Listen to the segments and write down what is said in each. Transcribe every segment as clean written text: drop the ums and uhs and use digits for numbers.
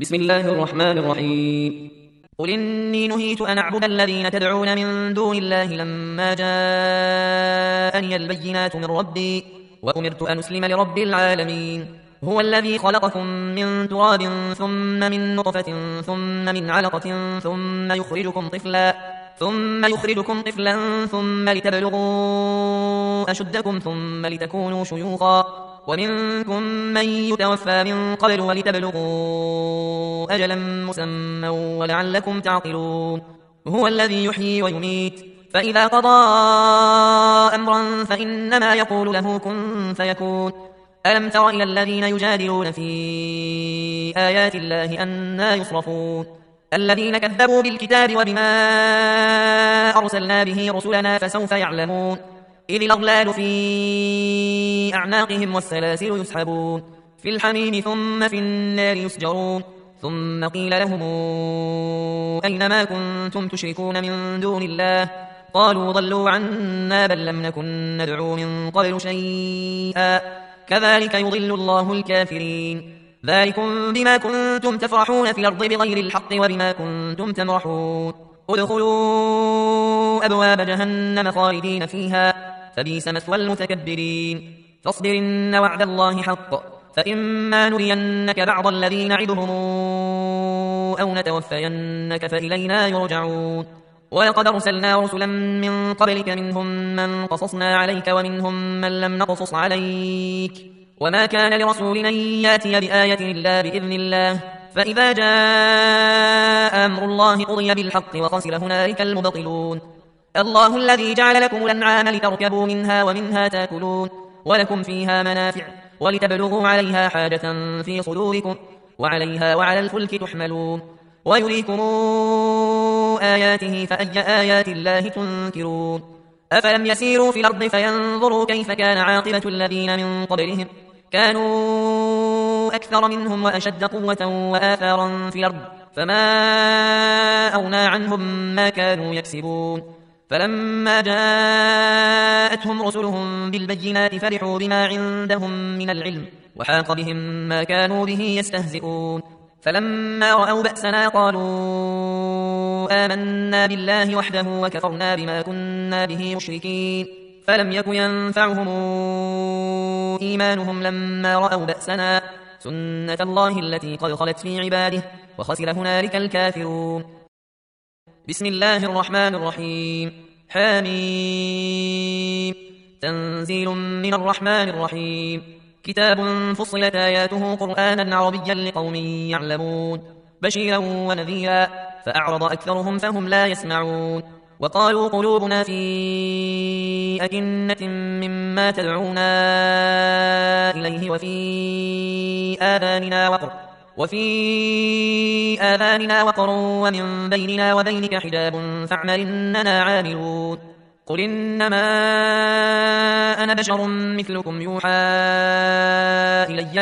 بسم الله الرحمن الرحيم. قل إني نهيت أن أعبد الذين تدعون من دون الله لما جاءني البينات من ربي وأمرت أن أسلم لرب العالمين. هو الذي خلقكم من تراب ثم من نطفة ثم من علقة ثم يخرجكم طفلا ثم لتبلغوا أشدكم ثم لتكونوا شيوخا ومنكم من يتوفى من قبل ولتبلغوا أجلا مسمى ولعلكم تعقلون. هو الذي يحيي ويميت فإذا قضى أمرا فإنما يقول له كن فيكون. ألم تر إلى الذين يجادلون في آيات الله أنى يصرفون الذين كذبوا بالكتاب وبما أرسلنا به رسلنا فسوف يعلمون إذ الأغلال في أعناقهم والسلاسل يسحبون في الحميم ثم في النار يسجرون ثم قيل لهم أين ما كنتم تشركون من دون الله قالوا ضلوا عنا بل لم نكن ندعو من قبل شيئا كذلك يضل الله الكافرين. ذلكم بما كنتم تفرحون في الأرض بغير الحق وبما كنتم تمرحون ادخلوا أبواب جهنم خالدين فيها فبئس مثوى المتكبرين. فاصبر إن وعد الله حق فإما نرينك بعض الذي نعدهم أو نتوفينك فإلينا يرجعون. ولقد أرسلنا رسلا من قبلك منهم من قصصنا عليك ومنهم من لم نقصص عليك وما كان لرسول أن يأتي بآية إلا بإذن الله فإذا جاء أمر الله قضي بالحق وخسر هنالك المبطلون. الله الذي جعل لكم الأنعام لتركبوا منها ومنها تأكلون ولكم فيها منافع ولتبلغوا عليها حاجة في صدوركم وعليها وعلى الفلك تحملون ويريكم آياته فأي آيات الله تنكرون. أفلم يسيروا في الأرض فينظروا كيف كان عاقبة الذين من قبلهم كانوا أكثر منهم وأشد قوة وآثارا في الأرض فما أغنى عنهم ما كانوا يكسبون. فلما جاءتهم رسلهم بالبينات فرحوا بما عندهم من العلم وحاق بهم ما كانوا به يستهزئون. فلما رأوا بأسنا قالوا آمنا بالله وحده وكفرنا بما كنا به مشركين. فلم يك ينفعهم إيمانهم لما رأوا بأسنا سنة الله التي قد خلت في عباده وخسر هنالك الكافرون. بسم الله الرحمن الرحيم. حميم تنزيل من الرحمن الرحيم. كتاب فصلت آياته قرآنا عربيا لقوم يعلمون بشيرا ونذيرا فأعرض أكثرهم فهم لا يسمعون. وقالوا قلوبنا في أكنة مما تدعونا إليه وفي آذاننا وقر ومن بيننا وبينك حجاب فاعمل إننا عاملون. قل إنما أنا بشر مثلكم يوحى إلي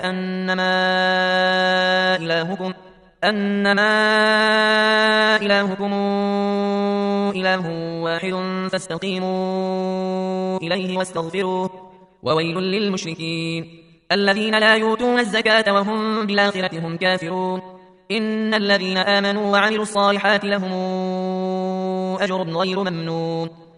أنما إلهكم إله واحد فاستقيموا إليه واستغفروه وويل للمشركين الذين لا يؤتون الزكاة وهم بالآخرة هم كافرون. إن الذين آمنوا وعملوا الصالحات لهم أجر غير ممنون